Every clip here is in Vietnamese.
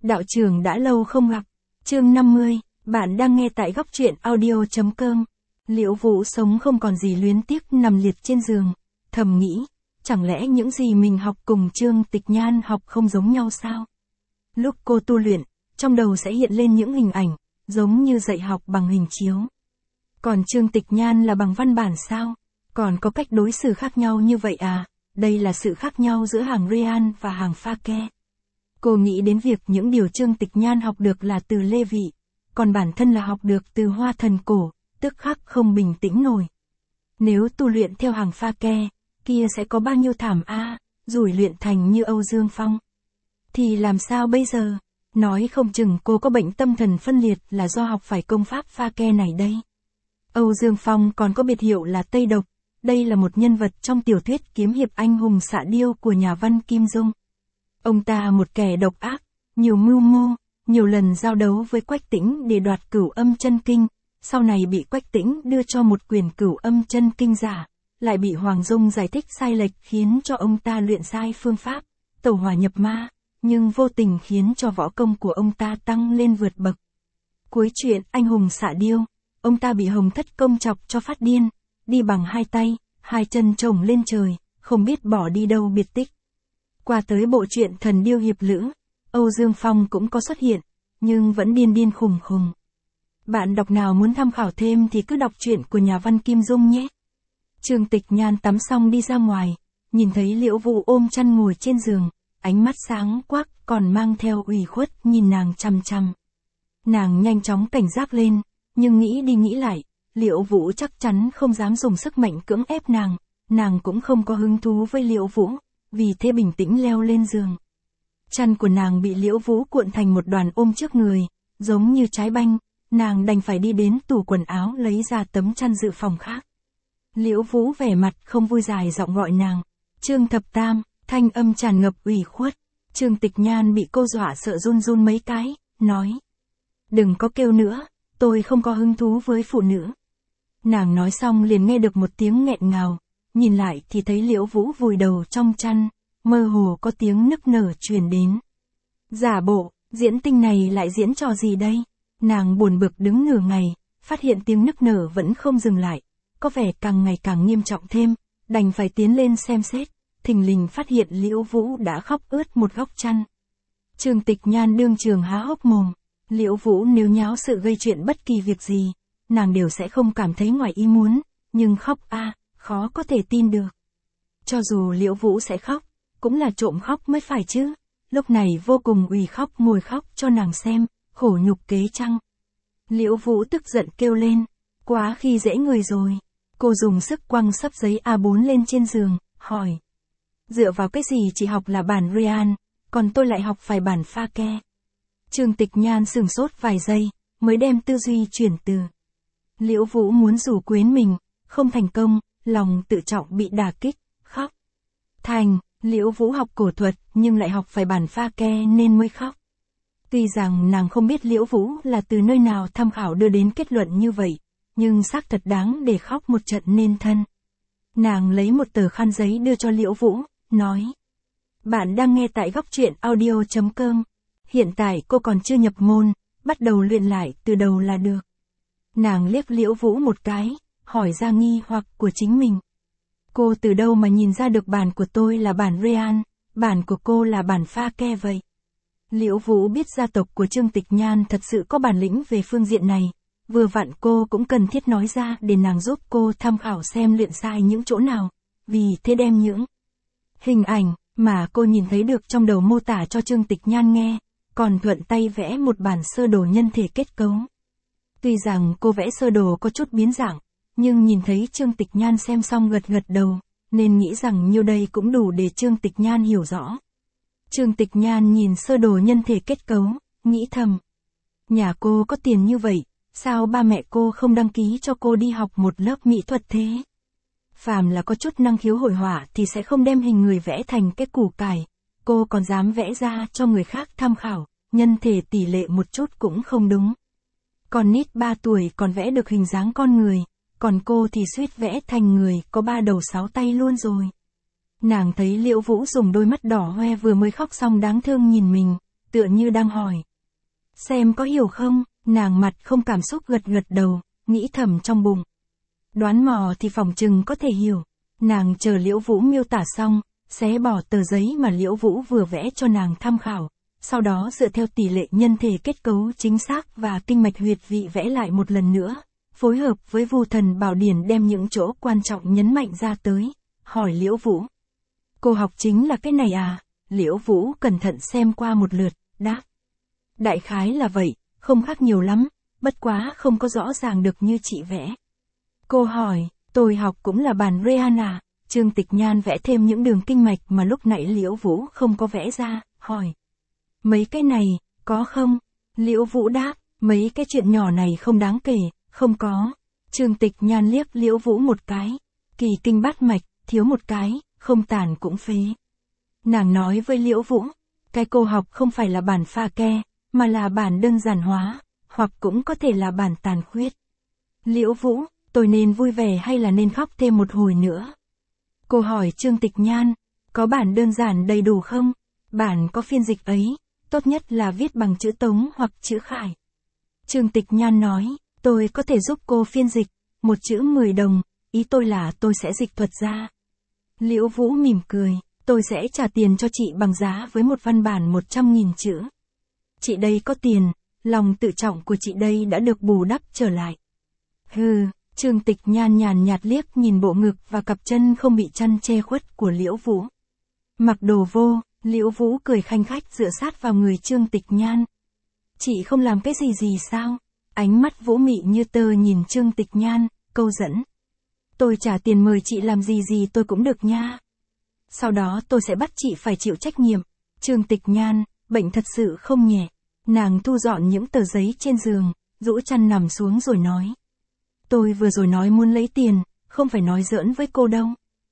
Đạo trưởng đã lâu không gặp. Chương 50, bạn đang nghe tại góc truyện audio.com. Liễu Vũ sống không còn gì luyến tiếc nằm liệt trên giường, thầm nghĩ, chẳng lẽ những gì mình học cùng Trương Tịch Nhan học không giống nhau sao? Lúc cô tu luyện, trong đầu sẽ hiện lên những hình ảnh, giống như dạy học bằng hình chiếu. Còn Trương Tịch Nhan là bằng văn bản sao? Còn có cách đối xử khác nhau như vậy à? Đây là sự khác nhau giữa hàng Ryan và hàng Pha Ke. Cô nghĩ đến việc những điều Trương Tịch Nhan học được là từ Lê Vị, còn bản thân là học được từ Hoa Thần Cổ, tức khắc không bình tĩnh nổi. Nếu tu luyện theo hàng Pha Ke, kia sẽ có bao nhiêu thảm rủi luyện thành như Âu Dương Phong. Thì làm sao bây giờ? Nói không chừng cô có bệnh tâm thần phân liệt là do học phải công pháp Pha Ke này đây. Âu Dương Phong còn có biệt hiệu là Tây Độc, đây là một nhân vật trong tiểu thuyết kiếm hiệp anh hùng xạ điêu của nhà văn Kim Dung. Ông ta một kẻ độc ác, nhiều mưu mô, nhiều lần giao đấu với Quách Tĩnh để đoạt Cửu Âm Chân Kinh, sau này bị Quách Tĩnh đưa cho một quyển Cửu Âm Chân Kinh giả, lại bị Hoàng Dung giải thích sai lệch khiến cho ông ta luyện sai phương pháp, tẩu hỏa nhập ma, nhưng vô tình khiến cho võ công của ông ta tăng lên vượt bậc. Cuối truyện anh hùng xạ điêu, ông ta bị Hồng Thất Công chọc cho phát điên, đi bằng hai tay, hai chân chồng lên trời, không biết bỏ đi đâu biệt tích. Qua tới bộ truyện Thần Điêu Hiệp Lữ, Âu Dương Phong cũng có xuất hiện, nhưng vẫn điên điên khùng khùng. Bạn đọc nào muốn tham khảo thêm thì cứ đọc truyện của nhà văn Kim Dung nhé. Trương Tịch Nhan tắm xong đi ra ngoài, nhìn thấy Liễu Vũ ôm chăn ngồi trên giường, ánh mắt sáng quắc còn mang theo ủy khuất nhìn nàng chằm chằm. Nàng nhanh chóng cảnh giác lên, nhưng nghĩ đi nghĩ lại, Liễu Vũ chắc chắn không dám dùng sức mạnh cưỡng ép nàng cũng không có hứng thú với Liễu Vũ, vì thế bình tĩnh leo lên giường. Chăn của nàng bị Liễu Vũ cuộn thành một đoàn ôm trước người, giống như trái banh, nàng đành phải đi đến tủ quần áo lấy ra tấm chăn dự phòng khác. Liễu Vũ vẻ mặt không vui dài giọng gọi nàng, Trương Thập Tam, thanh âm tràn ngập ủy khuất. Trương Tịch Nhan bị cô dọa sợ run run mấy cái, nói, đừng có kêu nữa, tôi không có hứng thú với phụ nữ. Nàng nói xong liền nghe được một tiếng nghẹn ngào, nhìn lại thì thấy Liễu Vũ vùi đầu trong chăn, mơ hồ có tiếng nức nở truyền đến. Giả bộ, diễn tinh này lại diễn trò gì đây? Nàng buồn bực đứng nửa ngày, phát hiện tiếng nức nở vẫn không dừng lại, có vẻ càng ngày càng nghiêm trọng thêm, đành phải tiến lên xem xét, thình lình phát hiện Liễu Vũ đã khóc ướt một góc chăn. Trương Tịch Nhan đương trường há hốc mồm, Liễu Vũ nếu nháo sự gây chuyện bất kỳ việc gì, nàng đều sẽ không cảm thấy ngoài ý muốn, nhưng khóc khó có thể tin được. Cho dù Liễu Vũ sẽ khóc, cũng là trộm khóc mới phải chứ, lúc này vô cùng ủy khóc ngồi khóc cho nàng xem, khổ nhục kế chăng. Liễu Vũ tức giận kêu lên, quá khi dễ người rồi. Cô dùng sức quăng sấp giấy A4 lên trên giường, hỏi. Dựa vào cái gì chị học là bản Ryan, còn tôi lại học phải bản Pha Ke? Trương Tịch Nhan sửng sốt vài giây, mới đem tư duy chuyển từ. Liễu Vũ muốn rủ quyến mình, không thành công, lòng tự trọng bị đả kích, khóc. Thành, Liễu Vũ học cổ thuật nhưng lại học phải bản Pha Ke nên mới khóc. Tuy rằng nàng không biết Liễu Vũ là từ nơi nào tham khảo đưa đến kết luận như vậy, nhưng xác thật đáng để khóc một trận nên thân. Nàng lấy một tờ khăn giấy đưa cho Liễu Vũ, nói. Bạn đang nghe tại góc truyện audio.com. Hiện tại cô còn chưa nhập môn, bắt đầu luyện lại từ đầu là được. Nàng liếc Liễu Vũ một cái, hỏi ra nghi hoặc của chính mình. Cô từ đâu mà nhìn ra được bản của tôi là bản Ryan, bản của cô là bản Pha Ke vậy? Liễu Vũ biết gia tộc của Trương Tịch Nhan thật sự có bản lĩnh về phương diện này, vừa vặn cô cũng cần thiết nói ra để nàng giúp cô tham khảo xem luyện sai những chỗ nào, vì thế đem những hình ảnh mà cô nhìn thấy được trong đầu mô tả cho Trương Tịch Nhan nghe, còn thuận tay vẽ một bản sơ đồ nhân thể kết cấu. Tuy rằng cô vẽ sơ đồ có chút biến dạng, nhưng nhìn thấy Trương Tịch Nhan xem xong gật gật đầu, nên nghĩ rằng nhiêu đây cũng đủ để Trương Tịch Nhan hiểu rõ. Trương Tịch Nhan nhìn sơ đồ nhân thể kết cấu, nghĩ thầm. Nhà cô có tiền như vậy, sao ba mẹ cô không đăng ký cho cô đi học một lớp mỹ thuật thế? Phàm là có chút năng khiếu hội họa thì sẽ không đem hình người vẽ thành cái củ cải, cô còn dám vẽ ra cho người khác tham khảo, nhân thể tỷ lệ một chút cũng không đúng. Con nít 3 tuổi còn vẽ được hình dáng con người, còn cô thì suýt vẽ thành người có 3 đầu 6 tay luôn rồi. Nàng thấy Liễu Vũ dùng đôi mắt đỏ hoe vừa mới khóc xong đáng thương nhìn mình, tựa như đang hỏi. Xem có hiểu không, nàng mặt không cảm xúc gật gật đầu, nghĩ thầm trong bụng. Đoán mò thì phỏng chừng có thể hiểu. Nàng chờ Liễu Vũ miêu tả xong, xé bỏ tờ giấy mà Liễu Vũ vừa vẽ cho nàng tham khảo. Sau đó dựa theo tỷ lệ nhân thể kết cấu chính xác và kinh mạch huyệt vị vẽ lại một lần nữa. Phối hợp với Vu Thần Bảo Điển đem những chỗ quan trọng nhấn mạnh ra tới. Hỏi Liễu Vũ. Cô học chính là cái này à? Liễu Vũ cẩn thận xem qua một lượt, đáp. Đại khái là vậy, không khác nhiều lắm, bất quá không có rõ ràng được như chị vẽ. Cô hỏi, tôi học cũng là bản Rehana. Trương Tịch Nhan vẽ thêm những đường kinh mạch mà lúc nãy Liễu Vũ không có vẽ ra, hỏi. Mấy cái này, có không? Liễu Vũ đáp, mấy cái chuyện nhỏ này không đáng kể, không có. Trương Tịch Nhan liếc Liễu Vũ một cái. Kỳ kinh bát mạch, thiếu một cái, không tàn cũng phế. Nàng nói với Liễu Vũ, cái cô học không phải là bản pha ke, mà là bản đơn giản hóa, hoặc cũng có thể là bản tàn khuyết. Liễu Vũ, tôi nên vui vẻ hay là nên khóc thêm một hồi nữa? Cô hỏi Trương Tịch Nhan, có bản đơn giản đầy đủ không? Bản có phiên dịch ấy, tốt nhất là viết bằng chữ Tống hoặc chữ Khải. Trương Tịch Nhan nói, tôi có thể giúp cô phiên dịch, một chữ 10 đồng, ý tôi là tôi sẽ dịch thuật ra. Liễu Vũ mỉm cười, tôi sẽ trả tiền cho chị bằng giá với một văn bản 100.000 chữ. Chị đây có tiền, lòng tự trọng của chị đây đã được bù đắp trở lại. Hừ, Trương Tịch Nhan nhàn nhạt liếc nhìn bộ ngực và cặp chân không bị chăn che khuất của Liễu Vũ. Mặc đồ vô, Liễu Vũ cười khanh khách dựa sát vào người Trương Tịch Nhan. Chị không làm cái gì sao? Ánh mắt Vũ mị như tơ nhìn Trương Tịch Nhan, câu dẫn. Tôi trả tiền mời chị làm gì tôi cũng được nha. Sau đó tôi sẽ bắt chị phải chịu trách nhiệm. Trương Tịch Nhan, bệnh thật sự không nhẹ. Nàng thu dọn những tờ giấy trên giường, rũ chăn nằm xuống rồi nói. Tôi vừa rồi nói muốn lấy tiền, không phải nói giỡn với cô đâu.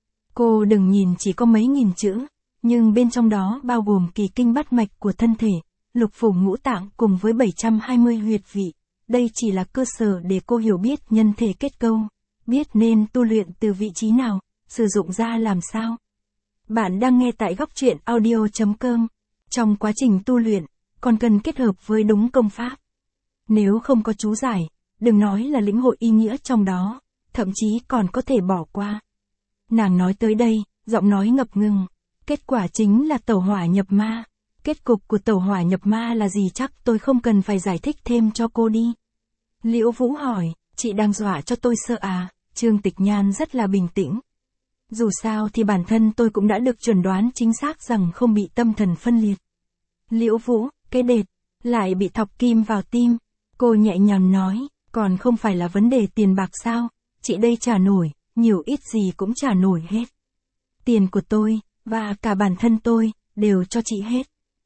Cô đừng nhìn chỉ có mấy nghìn chữ, nhưng bên trong đó bao gồm kỳ kinh bát mạch của thân thể, lục phủ ngũ tạng cùng với 720 huyệt vị. Đây chỉ là cơ sở để cô hiểu biết nhân thể kết cấu, biết nên tu luyện từ vị trí nào, sử dụng ra làm sao. Bạn đang nghe tại Góc Truyện Audio.com. Trong quá trình tu luyện, còn cần kết hợp với đúng công pháp. Nếu không có chú giải, đừng nói là lĩnh hội ý nghĩa trong đó, thậm chí còn có thể bỏ qua. Nàng nói tới đây, giọng nói ngập ngừng. Kết quả chính là tẩu hỏa nhập ma. Kết cục của tẩu hỏa nhập ma là gì chắc tôi không cần phải giải thích thêm cho cô đi. Liễu Vũ hỏi, chị đang dọa cho tôi sợ à? Trương Tịch Nhan rất là bình tĩnh. Dù sao thì bản thân tôi cũng đã được chuẩn đoán chính xác rằng không bị tâm thần phân liệt. Liễu Vũ, cái đệt, lại bị thọc kim vào tim. Cô nhẹ nhàng nói, còn không phải là vấn đề tiền bạc sao? Chị đây trả nổi, nhiều ít gì cũng trả nổi hết. Tiền của tôi, và cả bản thân tôi, đều cho chị hết.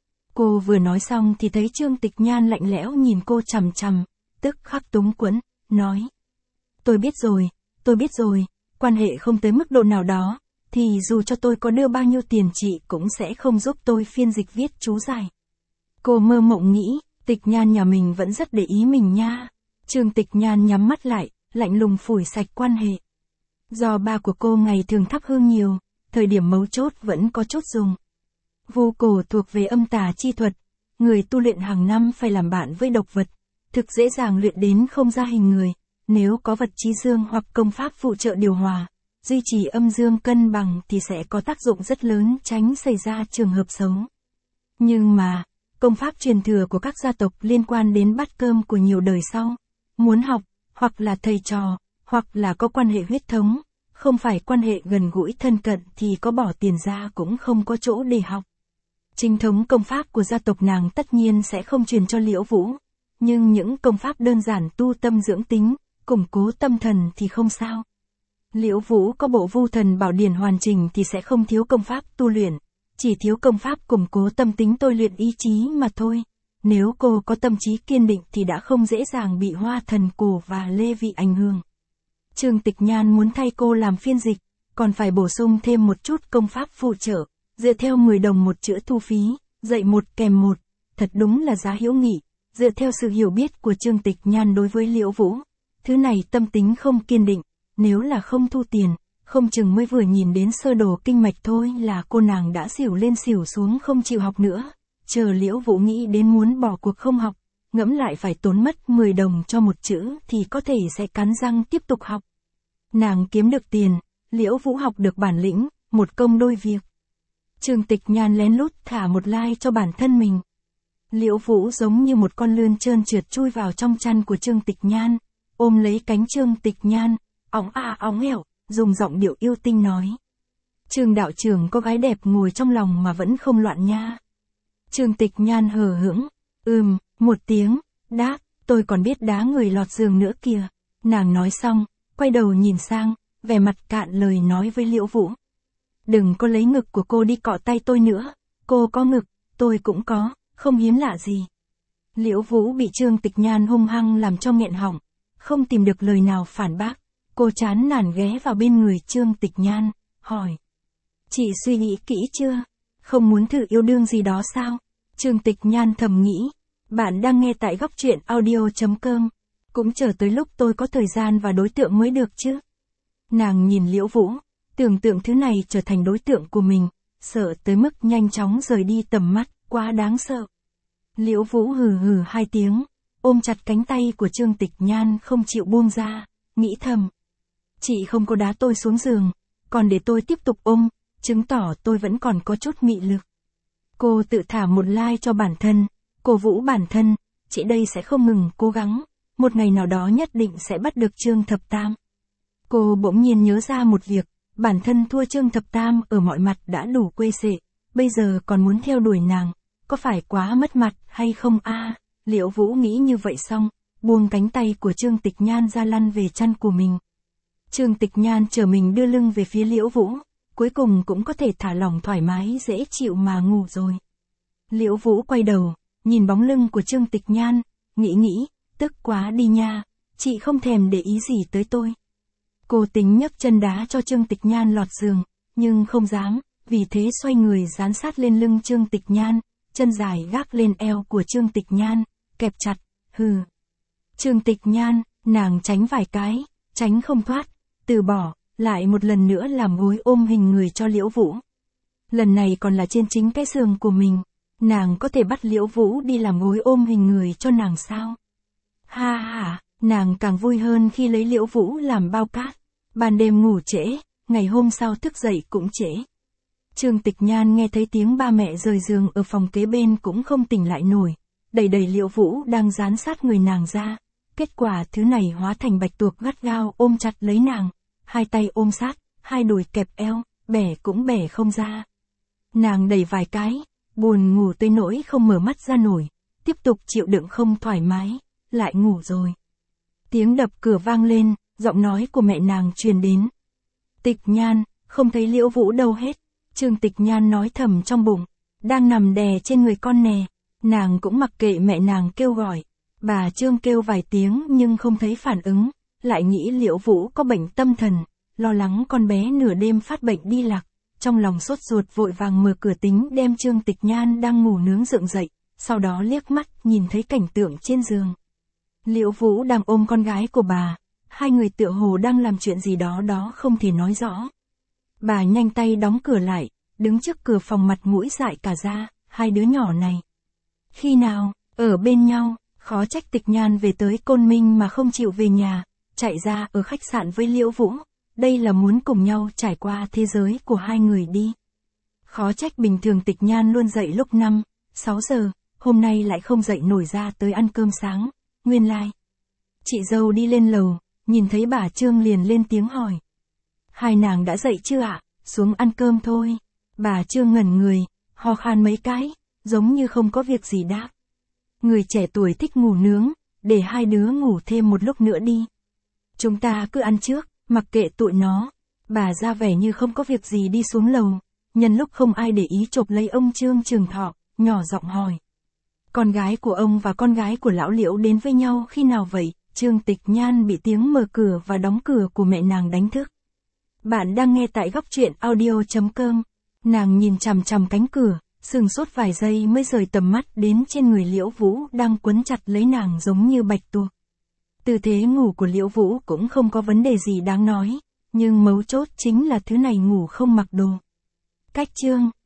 Cô vừa nói xong thì thấy Trương Tịch Nhan lạnh lẽo nhìn cô chằm chằm, tức khắc túng quẫn, nói. Tôi biết rồi, quan hệ không tới mức độ nào đó, thì dù cho tôi có đưa bao nhiêu tiền chị cũng sẽ không giúp tôi phiên dịch viết chú giải. Cô mơ mộng nghĩ, Tịch Nhan nhà mình vẫn rất để ý mình nha. Trương Tịch Nhan nhắm mắt lại, lạnh lùng phủi sạch quan hệ. Do ba của cô ngày thường thắp hương nhiều, thời điểm mấu chốt vẫn có chút dùng. Vu cổ thuộc về âm tà chi thuật, người tu luyện hàng năm phải làm bạn với độc vật, thực dễ dàng luyện đến không ra hình người, nếu có vật trí dương hoặc công pháp phụ trợ điều hòa, duy trì âm dương cân bằng thì sẽ có tác dụng rất lớn tránh xảy ra trường hợp xấu. Nhưng mà, công pháp truyền thừa của các gia tộc liên quan đến bát cơm của nhiều đời sau, muốn học, hoặc là thầy trò, hoặc là có quan hệ huyết thống, không phải quan hệ gần gũi thân cận thì có bỏ tiền ra cũng không có chỗ để học. Chính thống công pháp của gia tộc nàng tất nhiên sẽ không truyền cho Liễu Vũ, nhưng những công pháp đơn giản tu tâm dưỡng tính, củng cố tâm thần thì không sao. Liễu Vũ có bộ Vu Thần Bảo Điển hoàn chỉnh thì sẽ không thiếu công pháp tu luyện, chỉ thiếu công pháp củng cố tâm tính tôi luyện ý chí mà thôi. Nếu cô có tâm trí kiên định thì đã không dễ dàng bị Hoa Thần Cổ và Lê Vị ảnh hưởng. Trương Tịch Nhan muốn thay cô làm phiên dịch, còn phải bổ sung thêm một chút công pháp phụ trợ, dựa theo 10 đồng một chữ thu phí, dạy một kèm một, thật đúng là giá hữu nghị, dựa theo sự hiểu biết của Trương Tịch Nhan đối với Liễu Vũ. Thứ này tâm tính không kiên định, nếu là không thu tiền, không chừng mới vừa nhìn đến sơ đồ kinh mạch thôi là cô nàng đã xỉu lên xỉu xuống không chịu học nữa. chờ Liễu Vũ nghĩ đến muốn bỏ cuộc không học, ngẫm lại phải tốn mất 10 đồng cho một chữ thì có thể sẽ cắn răng tiếp tục học. Nàng kiếm được tiền, Liễu Vũ học được bản lĩnh, một công đôi việc. Trương Tịch Nhan lén lút thả một like cho bản thân mình. Liễu Vũ giống như một con lươn trơn trượt chui vào trong chăn của Trương Tịch Nhan, ôm lấy cánh Trương Tịch Nhan, óng óng ẻo, dùng giọng điệu yêu tinh nói. Trương đạo trưởng có gái đẹp ngồi trong lòng mà vẫn không loạn nha. Trương Tịch Nhan hờ hững, một tiếng, đáp, tôi còn biết đá người lọt giường nữa kìa. Nàng nói xong, quay đầu nhìn sang, vẻ mặt cạn lời nói với Liễu Vũ. Đừng có lấy ngực của cô đi cọ tay tôi nữa, cô có ngực, tôi cũng có, không hiếm lạ gì. Liễu Vũ bị Trương Tịch Nhan hung hăng làm cho nghẹn họng, không tìm được lời nào phản bác, cô chán nản ghé vào bên người Trương Tịch Nhan, hỏi. Chị suy nghĩ kỹ chưa? Không muốn thử yêu đương gì đó sao? Trương Tịch Nhan thầm nghĩ. Bạn đang nghe tại góc truyện audio.com. Cũng chờ tới lúc tôi có thời gian và đối tượng mới được chứ. Nàng nhìn Liễu Vũ, tưởng tượng thứ này trở thành đối tượng của mình, sợ tới mức nhanh chóng rời đi tầm mắt, quá đáng sợ. Liễu Vũ hừ hừ hai tiếng, ôm chặt cánh tay của Trương Tịch Nhan không chịu buông ra, nghĩ thầm. Chị không có đá tôi xuống giường, còn để tôi tiếp tục ôm, chứng tỏ tôi vẫn còn có chút mị lực. Cô tự thả một like cho bản thân, cổ vũ bản thân, chị đây sẽ không ngừng cố gắng, một ngày nào đó nhất định sẽ bắt được Trương Thập Tam. Cô bỗng nhiên nhớ ra một việc, bản thân thua Trương Thập Tam ở mọi mặt đã đủ quê xệ, bây giờ còn muốn theo đuổi nàng, có phải quá mất mặt hay không a? Liễu Vũ nghĩ như vậy xong, buông cánh tay của Trương Tịch Nhan ra lăn về chăn của mình. Trương Tịch Nhan trở mình đưa lưng về phía Liễu Vũ, cuối cùng cũng có thể thả lỏng thoải mái dễ chịu mà ngủ rồi. Liễu Vũ quay đầu, nhìn bóng lưng của Trương Tịch Nhan, nghĩ, tức quá đi nha, chị không thèm để ý gì tới tôi. Cô tính nhấc chân đá cho Trương Tịch Nhan lọt giường, nhưng không dám, vì thế xoay người dán sát lên lưng Trương Tịch Nhan, chân dài gác lên eo của Trương Tịch Nhan, kẹp chặt, hừ. Trương Tịch Nhan, nàng tránh vài cái, tránh không thoát, từ bỏ, lại một lần nữa làm gối ôm hình người cho Liễu Vũ. Lần này còn là trên chính cái giường của mình, nàng có thể bắt Liễu Vũ đi làm gối ôm hình người cho nàng sao? Ha ha, nàng càng vui hơn khi lấy Liễu Vũ làm bao cát. Ban đêm ngủ trễ, ngày hôm sau thức dậy cũng trễ. Trương Tịch Nhan nghe thấy tiếng ba mẹ rời giường ở phòng kế bên cũng không tỉnh lại nổi, đẩy Liễu Vũ đang dán sát người nàng ra. Kết quả thứ này hóa thành bạch tuộc gắt gao ôm chặt lấy nàng, hai tay ôm sát, hai đùi kẹp eo, bẻ cũng bẻ không ra. Nàng đẩy vài cái, buồn ngủ tới nỗi không mở mắt ra nổi, tiếp tục chịu đựng không thoải mái, lại ngủ rồi. Tiếng đập cửa vang lên, giọng nói của mẹ nàng truyền đến. Tịch Nhan, không thấy Liễu Vũ đâu hết. Trương Tịch Nhan nói thầm trong bụng, đang nằm đè trên người con nè. Nàng cũng mặc kệ mẹ nàng kêu gọi. Bà Trương kêu vài tiếng nhưng không thấy phản ứng, lại nghĩ Liễu Vũ có bệnh tâm thần, lo lắng con bé nửa đêm phát bệnh đi lạc. Trong lòng sốt ruột vội vàng mở cửa tính đem Trương Tịch Nhan đang ngủ nướng dựng dậy, sau đó liếc mắt nhìn thấy cảnh tượng trên giường. Liễu Vũ đang ôm con gái của bà, hai người tựa hồ đang làm chuyện gì đó không thể nói rõ. Bà nhanh tay đóng cửa lại, đứng trước cửa phòng mặt mũi dại cả ra, hai đứa nhỏ này. Khi nào, ở bên nhau, khó trách Tịch Nhan về tới Côn Minh mà không chịu về nhà, chạy ra ở khách sạn với Liễu Vũ, đây là muốn cùng nhau trải qua thế giới của hai người đi. Khó trách bình thường Tịch Nhan luôn dậy lúc 5, 6 giờ, hôm nay lại không dậy nổi ra tới ăn cơm sáng, nguyên lai. Chị dâu đi lên lầu, nhìn thấy bà Trương liền lên tiếng hỏi. Hai nàng đã dậy chưa ạ? Xuống ăn cơm thôi. Bà Trương ngẩn người, ho khan mấy cái, giống như không có việc gì đáp. Người trẻ tuổi thích ngủ nướng, để hai đứa ngủ thêm một lúc nữa đi. Chúng ta cứ ăn trước, mặc kệ tụi nó. Bà ra vẻ như không có việc gì đi xuống lầu, nhân lúc không ai để ý chộp lấy ông Trương Trường Thọ, nhỏ giọng hỏi. Con gái của ông và con gái của lão Liễu đến với nhau khi nào vậy? Trương Tịch Nhan bị tiếng mở cửa và đóng cửa của mẹ nàng đánh thức. Bạn đang nghe tại góc truyện audio.com. Nàng nhìn chằm chằm cánh cửa, sừng sốt vài giây mới rời tầm mắt đến trên người Liễu Vũ đang quấn chặt lấy nàng giống như bạch tuộc. Tư thế ngủ của Liễu Vũ cũng không có vấn đề gì đáng nói, nhưng mấu chốt chính là thứ này ngủ không mặc đồ. Cách chương